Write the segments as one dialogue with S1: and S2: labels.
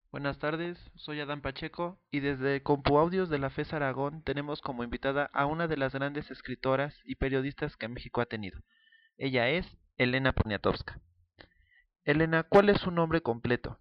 S1: Buenas tardes, soy Adán Pacheco y desde CompuAudios de la FES Aragón tenemos como invitada a una de las grandes escritoras y periodistas que México ha tenido. Ella es Elena Poniatowska. Elena, ¿cuál es su nombre completo?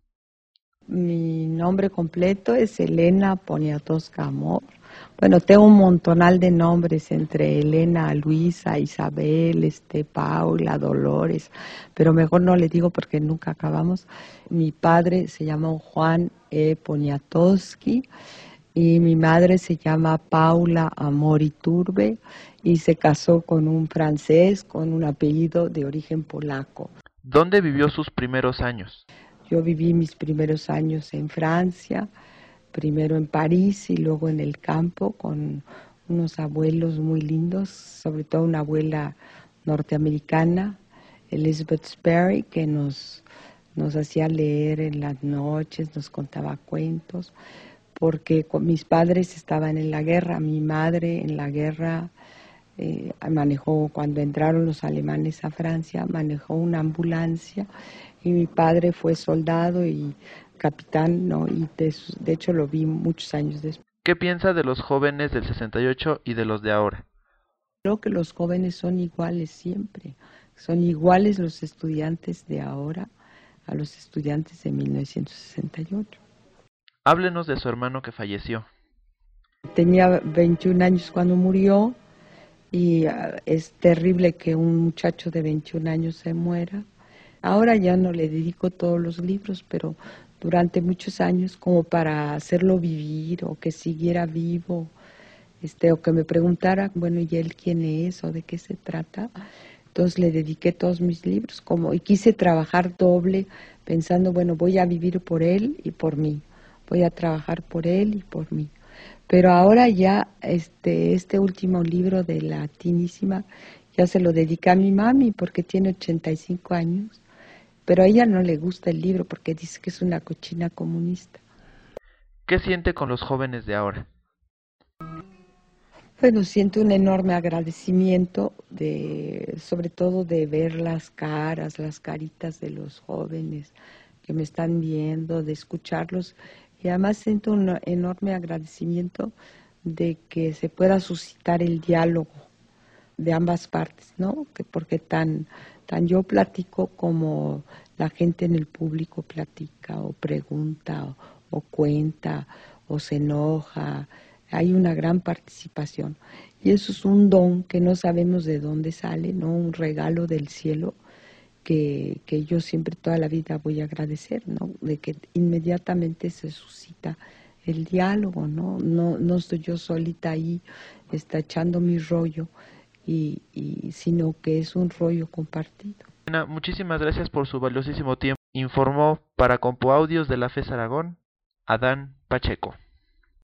S2: Mi nombre completo es Elena Poniatowska Amor. Bueno, tengo un montonal de nombres entre Elena, Luisa, Isabel, Paula, Dolores, pero mejor no le digo porque nunca acabamos. Mi padre se llama Juan Poniatowski y mi madre se llama Paula Amor Iturbe y se casó con un francés con un apellido de origen polaco.
S1: ¿Dónde vivió sus primeros años?
S2: Yo viví mis primeros años en Francia, primero en París y luego en el campo con unos abuelos muy lindos, sobre todo una abuela norteamericana, Elizabeth Sperry, que nos hacía leer en las noches, nos contaba cuentos, porque mis padres estaban en la guerra, mi madre en la guerra manejó, cuando entraron los alemanes a Francia, manejó una ambulancia y mi padre fue soldado y capitán, ¿no? Y de hecho lo vi muchos años después.
S1: ¿Qué piensa de los jóvenes del 68 y de los de ahora?
S2: Creo que los jóvenes son iguales siempre, son iguales los estudiantes de ahora a los estudiantes de 1968.
S1: Háblenos de su hermano que falleció.
S2: Tenía 21 años cuando murió y es terrible que un muchacho de 21 años se muera. Ahora ya no le dedico todos los libros, pero durante muchos años como para hacerlo vivir o que siguiera vivo, o que me preguntara, bueno, ¿y él quién es o de qué se trata? Entonces le dediqué todos mis libros y quise trabajar doble pensando, bueno, voy a vivir por él y por mí, voy a trabajar por él y por mí. Pero ahora ya este último libro de La Tinísima ya se lo dediqué a mi mami porque tiene 85 años, pero a ella no le gusta el libro porque dice que es una cochina comunista.
S1: ¿Qué siente con los jóvenes de ahora?
S2: Bueno, siento un enorme agradecimiento sobre todo de ver las caras, las caritas de los jóvenes que me están viendo, de escucharlos. Y además siento un enorme agradecimiento de que se pueda suscitar el diálogo de ambas partes, ¿no? Porque tan yo platico como la gente en el público platica o pregunta o cuenta o se enoja. Hay una gran participación. Y eso es un don que no sabemos de dónde sale, ¿no? Un regalo del cielo que yo siempre toda la vida voy a agradecer, ¿no? De que inmediatamente se suscita el diálogo, ¿no? No estoy yo solita ahí echando mi rollo, sino que es un rollo compartido.
S1: Elena, muchísimas gracias por su valiosísimo tiempo. Informó para CompuAudios de la FES Aragón, Adán Pacheco.